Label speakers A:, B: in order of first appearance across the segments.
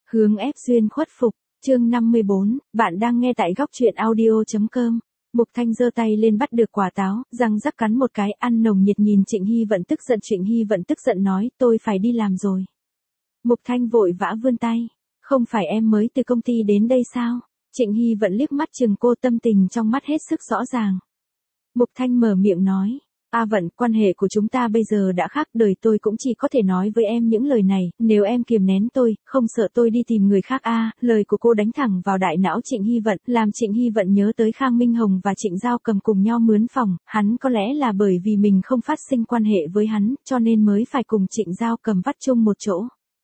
A: Hướng ép duyên khuất phục, chương 54, bạn đang nghe tại góc truyện audio.com. Mục Thanh giơ tay lên bắt được quả táo, răng rắc cắn một cái, ăn nồng nhiệt nhìn Trịnh Hy Vận tức giận. Trịnh Hy Vận tức giận nói, tôi phải đi làm rồi. Mục Thanh vội vã vươn tay, không phải em mới từ công ty đến đây sao? Trịnh Hy Vận liếc mắt chừng cô, tâm tình trong mắt hết sức rõ ràng. Mục Thanh mở miệng nói, Vận, quan hệ của chúng ta bây giờ đã khác, đời tôi cũng chỉ có thể nói với em những lời này, nếu em kiềm nén tôi, không sợ tôi đi tìm người khác lời của cô đánh thẳng vào đại não Trịnh Hy Vận, làm Trịnh Hy Vận nhớ tới Khang Minh Hồng và Trịnh Giao Cầm cùng nhau mướn phòng, hắn có lẽ là bởi vì mình không phát sinh quan hệ với hắn, cho nên mới phải cùng Trịnh Giao Cầm vắt chung một chỗ.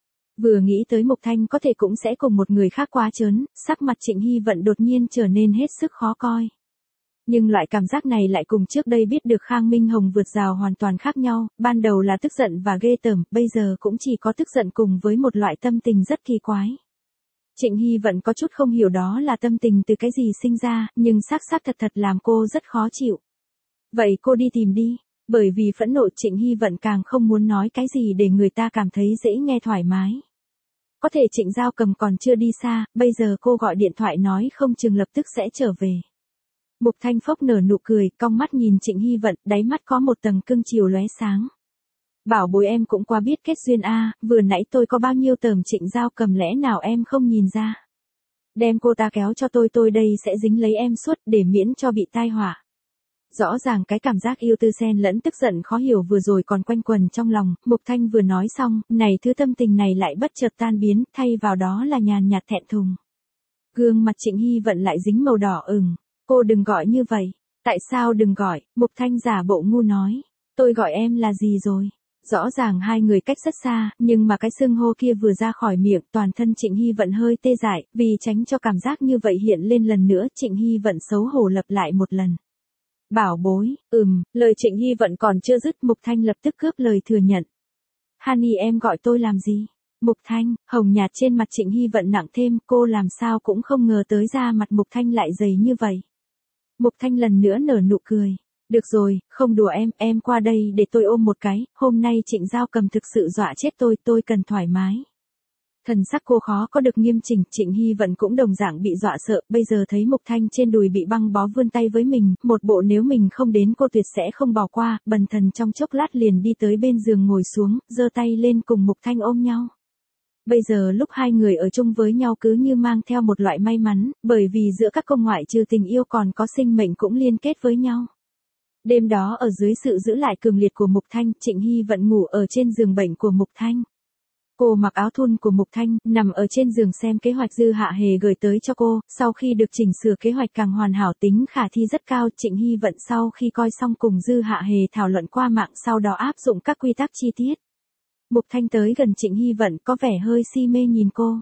A: Vừa nghĩ tới Mục Thanh có thể cũng sẽ cùng một người khác quá trớn, sắc mặt Trịnh Hy Vận đột nhiên trở nên hết sức khó coi. Nhưng loại cảm giác này lại cùng trước đây biết được Khang Minh Hồng vượt rào hoàn toàn khác nhau, ban đầu là tức giận và ghê tởm, bây giờ cũng chỉ có tức giận cùng với một loại tâm tình rất kỳ quái. Trịnh Hy Vận có chút không hiểu đó là tâm tình từ cái gì sinh ra, nhưng xác thật làm cô rất khó chịu. Vậy cô đi tìm đi, bởi vì phẫn nộ Trịnh Hy Vận càng không muốn nói cái gì để người ta cảm thấy dễ nghe thoải mái. Có thể Trịnh Giao Cầm còn chưa đi xa, bây giờ cô gọi điện thoại nói không chừng lập tức sẽ trở về. Mục Thanh phốc nở nụ cười, cong mắt nhìn Trịnh Hy Vận, đáy mắt có một tầng cưng chiều lóe sáng. Bảo bối em cũng qua biết kết duyên vừa nãy tôi có bao nhiêu tởm Trịnh Giao Cầm lẽ nào em không nhìn ra. Đem cô ta kéo cho tôi đây sẽ dính lấy em suốt để miễn cho bị tai họa. Rõ ràng cái cảm giác yêu tư xen lẫn tức giận khó hiểu vừa rồi còn quanh quẩn trong lòng, Mục Thanh vừa nói xong, này thứ tâm tình này lại bất chợt tan biến, thay vào đó là nhàn nhạt thẹn thùng. Gương mặt Trịnh Hy Vận lại dính màu đỏ ửng. Cô đừng gọi như vậy. Tại sao đừng gọi? Mục Thanh giả bộ ngu nói. Tôi gọi em là gì rồi? Rõ ràng hai người cách rất xa, nhưng mà cái xưng hô kia vừa ra khỏi miệng, toàn thân Trịnh Hy Vận hơi tê dại, vì tránh cho cảm giác như vậy hiện lên lần nữa, Trịnh Hy Vận xấu hổ lặp lại một lần. Bảo bối, lời Trịnh Hy Vận còn chưa dứt, Mục Thanh lập tức cướp lời thừa nhận. Honey em gọi tôi làm gì? Mục Thanh, hồng nhạt trên mặt Trịnh Hy Vận nặng thêm, cô làm sao cũng không ngờ tới da mặt Mục Thanh lại dày như vậy. Mục Thanh lần nữa nở nụ cười. Được rồi, không đùa em qua đây để tôi ôm một cái, hôm nay Trịnh Giao Cầm thực sự dọa chết tôi cần thoải mái. Thần sắc cô khó có được nghiêm chỉnh, Trịnh Hy Vận cũng đồng dạng bị dọa sợ, bây giờ thấy Mục Thanh trên đùi bị băng bó vươn tay với mình, một bộ nếu mình không đến cô tuyệt sẽ không bỏ qua, bần thần trong chốc lát liền đi tới bên giường ngồi xuống, giơ tay lên cùng Mục Thanh ôm nhau. Bây giờ lúc hai người ở chung với nhau cứ như mang theo một loại may mắn, bởi vì giữa các công ngoại trừ tình yêu còn có sinh mệnh cũng liên kết với nhau. Đêm đó ở dưới sự giữ lại cường liệt của Mục Thanh, Trịnh Hy Vận ngủ ở trên giường bệnh của Mục Thanh. Cô mặc áo thun của Mục Thanh, nằm ở trên giường xem kế hoạch Dư Hạ Hề gửi tới cho cô, sau khi được chỉnh sửa kế hoạch càng hoàn hảo, tính khả thi rất cao. Trịnh Hy Vận sau khi coi xong cùng Dư Hạ Hề thảo luận qua mạng, sau đó áp dụng các quy tắc chi tiết. Mục Thanh tới gần Trịnh Hy Vận có vẻ hơi si mê nhìn cô.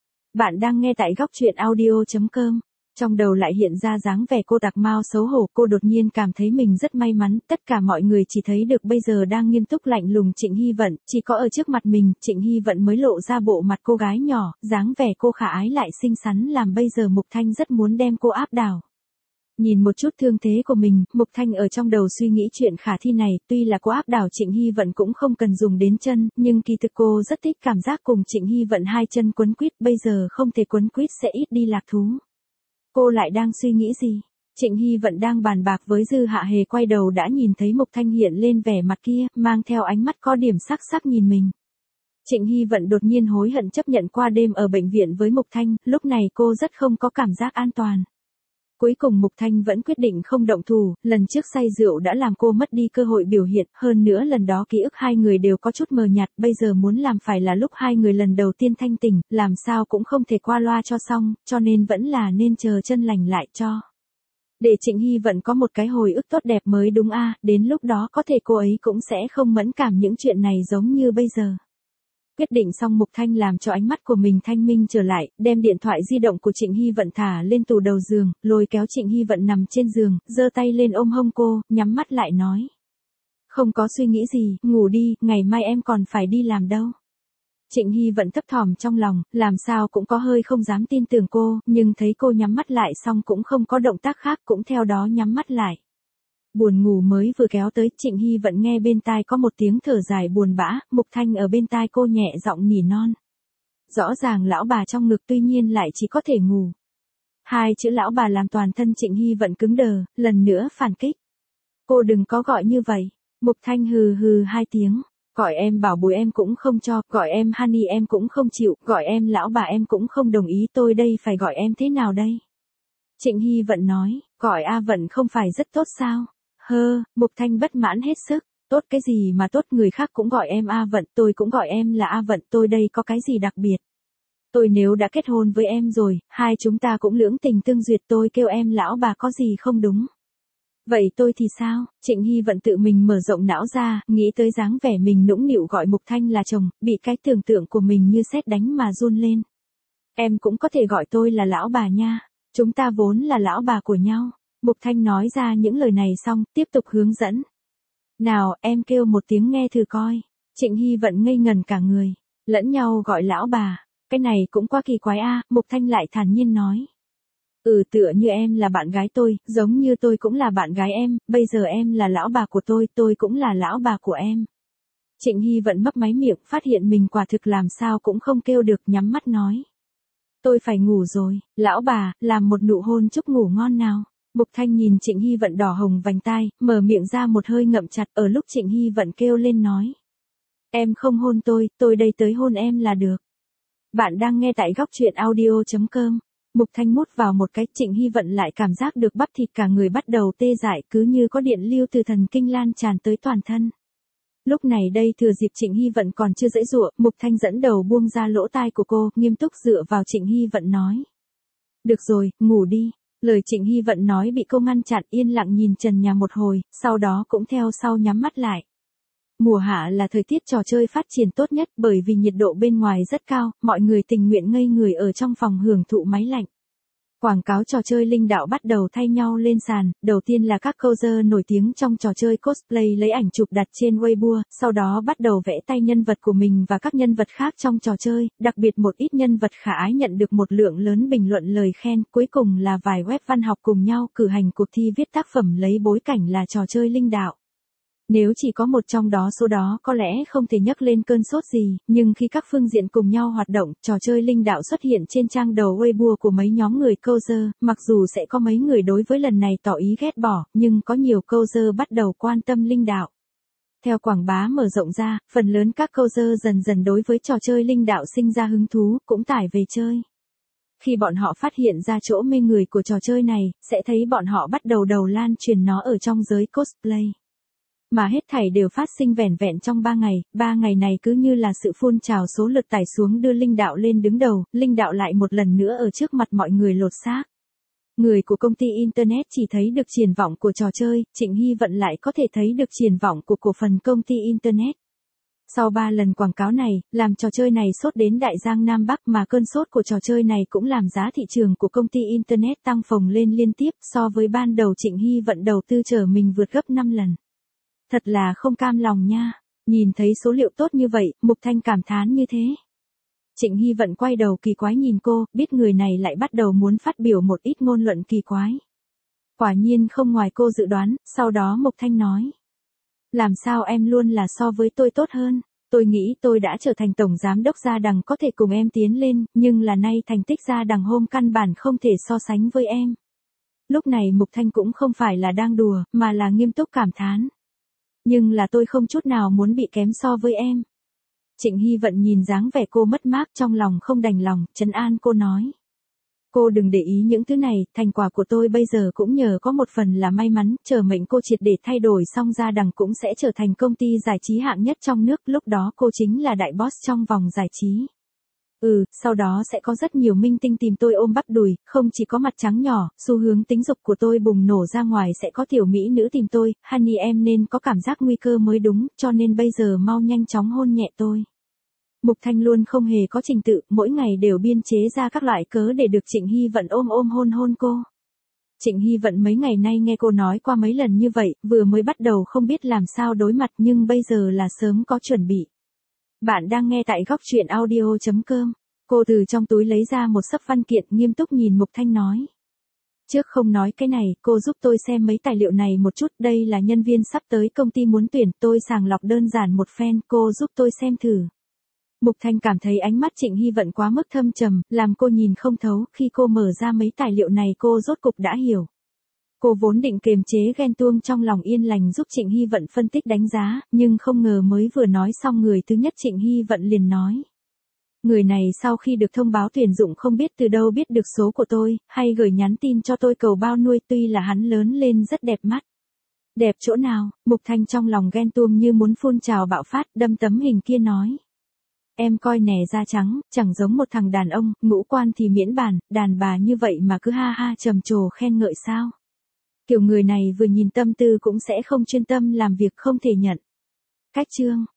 A: Bạn đang nghe tại góc truyện audio.com. Trong đầu lại hiện ra dáng vẻ cô tạc mau xấu hổ, cô đột nhiên cảm thấy mình rất may mắn, tất cả mọi người chỉ thấy được bây giờ đang nghiêm túc lạnh lùng Trịnh Hy Vận, chỉ có ở trước mặt mình, Trịnh Hy Vận mới lộ ra bộ mặt cô gái nhỏ, dáng vẻ cô khả ái lại xinh xắn làm bây giờ Mục Thanh rất muốn đem cô áp đảo. Nhìn một chút thương thế của mình, Mục Thanh ở trong đầu suy nghĩ chuyện khả thi này, tuy là cô áp đảo Trịnh Hy Vận cũng không cần dùng đến chân, nhưng kỳ thực cô rất thích cảm giác cùng Trịnh Hy Vận hai chân quấn quýt, bây giờ không thể quấn quýt sẽ ít đi lạc thú. Cô lại đang suy nghĩ gì? Trịnh Hy Vận đang bàn bạc với Dư Hạ Hề, quay đầu đã nhìn thấy Mục Thanh hiện lên vẻ mặt kia, mang theo ánh mắt có điểm sắc nhìn mình. Trịnh Hy Vận đột nhiên hối hận chấp nhận qua đêm ở bệnh viện với Mục Thanh, lúc này cô rất không có cảm giác an toàn. Cuối cùng Mục Thanh vẫn quyết định không động thủ, lần trước say rượu đã làm cô mất đi cơ hội biểu hiện, hơn nữa lần đó ký ức hai người đều có chút mờ nhạt, bây giờ muốn làm phải là lúc hai người lần đầu tiên thanh tỉnh, làm sao cũng không thể qua loa cho xong, cho nên vẫn là nên chờ chân lành lại cho. Để Trịnh Hy Vận có một cái hồi ức tốt đẹp mới đúng đến lúc đó có thể cô ấy cũng sẽ không mẫn cảm những chuyện này giống như bây giờ. Quyết định xong Mục Thanh làm cho ánh mắt của mình thanh minh trở lại, đem điện thoại di động của Trịnh Hy Vận thả lên tủ đầu giường, lôi kéo Trịnh Hy Vận nằm trên giường, giơ tay lên ôm hông cô, nhắm mắt lại nói. Không có suy nghĩ gì, ngủ đi, ngày mai em còn phải đi làm đâu. Trịnh Hy Vận thấp thỏm trong lòng, làm sao cũng có hơi không dám tin tưởng cô, nhưng thấy cô nhắm mắt lại xong cũng không có động tác khác, cũng theo đó nhắm mắt lại. Buồn ngủ mới vừa kéo tới, Trịnh Hy Vận nghe bên tai có một tiếng thở dài buồn bã, Mục Thanh ở bên tai cô nhẹ giọng nỉ non. Rõ ràng lão bà trong ngực tuy nhiên lại chỉ có thể ngủ. Hai chữ lão bà làm toàn thân Trịnh Hy Vận cứng đờ, lần nữa phản kích. Cô đừng có gọi như vậy. Mục Thanh hừ hừ hai tiếng. Gọi em bảo bối em cũng không cho, gọi em honey em cũng không chịu, gọi em lão bà em cũng không đồng ý, tôi đây phải gọi em thế nào đây? Trịnh Hy Vận nói, gọi A Vận không phải rất tốt sao? Mục Thanh bất mãn hết sức. Tốt cái gì mà tốt, người khác cũng gọi em A Vận, tôi cũng gọi em là A Vận, tôi đây có cái gì đặc biệt? Tôi nếu đã kết hôn với em rồi, hai chúng ta cũng lưỡng tình tương duyệt, tôi kêu em lão bà có gì không đúng? Vậy tôi thì sao? Trịnh Hy Vận tự mình mở rộng não ra, nghĩ tới dáng vẻ mình nũng nịu gọi Mục Thanh là chồng, bị cái tưởng tượng của mình như sét đánh mà run lên. Em cũng có thể gọi tôi là lão bà nha, chúng ta vốn là lão bà của nhau. Mục Thanh nói ra những lời này xong, tiếp tục hướng dẫn. Nào, em kêu một tiếng nghe thử coi. Trịnh Hy Vận ngây ngần cả người, lẫn nhau gọi lão bà, cái này cũng quá kỳ quái a. Mục Thanh lại thản nhiên nói. Tựa như em là bạn gái tôi, giống như tôi cũng là bạn gái em, bây giờ em là lão bà của tôi cũng là lão bà của em. Trịnh Hy Vận mấp máy miệng, phát hiện mình quả thực làm sao cũng không kêu được, nhắm mắt nói. Tôi phải ngủ rồi, lão bà, làm một nụ hôn chúc ngủ ngon nào. Mục Thanh nhìn Trịnh Hy Vận đỏ hồng vành tai, mở miệng ra một hơi ngậm chặt, ở lúc Trịnh Hy Vận kêu lên nói. Em không hôn tôi đây tới hôn em là được. Bạn đang nghe tại góc truyện audio.com. Mục Thanh mút vào một cái, Trịnh Hy Vận lại cảm giác được bắp thịt cả người bắt đầu tê dại, cứ như có điện lưu từ thần kinh lan tràn tới toàn thân. Lúc này đây thừa dịp Trịnh Hy Vận còn chưa giãy giụa, Mục Thanh dẫn đầu buông ra lỗ tai của cô, nghiêm túc dựa vào Trịnh Hy Vận nói. Được rồi, ngủ đi. Lời Trịnh Hy Vận nói bị cô ngăn chặn, yên lặng nhìn trần nhà một hồi, sau đó cũng theo sau nhắm mắt lại. Mùa hạ là thời tiết trò chơi phát triển tốt nhất, bởi vì nhiệt độ bên ngoài rất cao, mọi người tình nguyện ngây người ở trong phòng hưởng thụ máy lạnh. Quảng cáo trò chơi linh đạo bắt đầu thay nhau lên sàn, đầu tiên là các coser nổi tiếng trong trò chơi cosplay lấy ảnh chụp đặt trên Weibo, sau đó bắt đầu vẽ tay nhân vật của mình và các nhân vật khác trong trò chơi, đặc biệt một ít nhân vật khả ái nhận được một lượng lớn bình luận lời khen, cuối cùng là vài web văn học cùng nhau cử hành cuộc thi viết tác phẩm lấy bối cảnh là trò chơi linh đạo. Nếu chỉ có một trong đó số đó có lẽ không thể nhắc lên cơn sốt gì, nhưng khi các phương diện cùng nhau hoạt động, trò chơi linh đạo xuất hiện trên trang đầu Weibo của mấy nhóm người coser, mặc dù sẽ có mấy người đối với lần này tỏ ý ghét bỏ, nhưng có nhiều coser bắt đầu quan tâm linh đạo. Theo quảng bá mở rộng ra, phần lớn các coser dần dần đối với trò chơi linh đạo sinh ra hứng thú, cũng tải về chơi. Khi bọn họ phát hiện ra chỗ mê người của trò chơi này, sẽ thấy bọn họ bắt đầu lan truyền nó ở trong giới cosplay. Mà hết thảy đều phát sinh vẻn vẹn trong 3 ngày này cứ như là sự phun trào số lượt tải xuống đưa linh đạo lên đứng đầu, linh đạo lại một lần nữa ở trước mặt mọi người lột xác. Người của công ty Internet chỉ thấy được triển vọng của trò chơi, Trịnh Hy Vận lại có thể thấy được triển vọng của cổ phần công ty Internet. Sau 3 lần quảng cáo này, làm trò chơi này sốt đến Đại Giang Nam Bắc mà cơn sốt của trò chơi này cũng làm giá thị trường của công ty Internet tăng phồng lên liên tiếp so với ban đầu Trịnh Hy Vận đầu tư trở mình vượt gấp 5 lần. Thật là không cam lòng nha, nhìn thấy số liệu tốt như vậy, Mục Thanh cảm thán như thế. Trịnh Hy Vận quay đầu kỳ quái nhìn cô, biết người này lại bắt đầu muốn phát biểu một ít ngôn luận kỳ quái. Quả nhiên không ngoài cô dự đoán, sau đó Mục Thanh nói. Làm sao em luôn là so với tôi tốt hơn, tôi nghĩ tôi đã trở thành tổng giám đốc Gia Đằng có thể cùng em tiến lên, nhưng là nay thành tích Gia Đằng hôm căn bản không thể so sánh với em. Lúc này Mục Thanh cũng không phải là đang đùa, mà là nghiêm túc cảm thán. Nhưng là tôi không chút nào muốn bị kém so với em. Trịnh Hy Vận nhìn dáng vẻ cô mất mát trong lòng không đành lòng, trấn an cô nói. Cô đừng để ý những thứ này, thành quả của tôi bây giờ cũng nhờ có một phần là may mắn, chờ mệnh cô triệt để thay đổi xong Gia Đằng cũng sẽ trở thành công ty giải trí hạng nhất trong nước, lúc đó cô chính là đại boss trong vòng giải trí. Sau đó sẽ có rất nhiều minh tinh tìm tôi ôm bắp đùi, không chỉ có mặt trắng nhỏ, xu hướng tính dục của tôi bùng nổ ra ngoài sẽ có tiểu mỹ nữ tìm tôi, honey em nên có cảm giác nguy cơ mới đúng, cho nên bây giờ mau nhanh chóng hôn nhẹ tôi. Mục Thanh luôn không hề có trình tự, mỗi ngày đều biên chế ra các loại cớ để được Trịnh Hy Vận ôm hôn cô. Trịnh Hy Vận mấy ngày nay nghe cô nói qua mấy lần như vậy, vừa mới bắt đầu không biết làm sao đối mặt nhưng bây giờ là sớm có chuẩn bị. Bạn đang nghe tại góc truyện audio.com. Cô từ trong túi lấy ra một xấp văn kiện nghiêm túc nhìn Mục Thanh nói. Trước không nói cái này, cô giúp tôi xem mấy tài liệu này một chút, đây là nhân viên sắp tới công ty muốn tuyển, tôi sàng lọc đơn giản một phen, cô giúp tôi xem thử. Mục Thanh cảm thấy ánh mắt Trịnh Hy Vận quá mức thâm trầm, làm cô nhìn không thấu, khi cô mở ra mấy tài liệu này cô rốt cục đã hiểu. Cô vốn định kiềm chế ghen tuông trong lòng yên lành giúp Trịnh Hy Vận phân tích đánh giá, nhưng không ngờ mới vừa nói xong người thứ nhất Trịnh Hy Vận liền nói. Người này sau khi được thông báo tuyển dụng không biết từ đâu biết được số của tôi, hay gửi nhắn tin cho tôi cầu bao nuôi, tuy là hắn lớn lên rất đẹp mắt. Đẹp chỗ nào? Mục Thanh trong lòng ghen tuông như muốn phun trào bạo phát, đâm tấm hình kia nói. Em coi nè, da trắng, chẳng giống một thằng đàn ông, ngũ quan thì miễn bàn, đàn bà như vậy mà cứ ha ha trầm trồ khen ngợi sao? Kiểu người này vừa nhìn tâm tư cũng sẽ không chuyên tâm làm việc, không thể nhận. Cách chương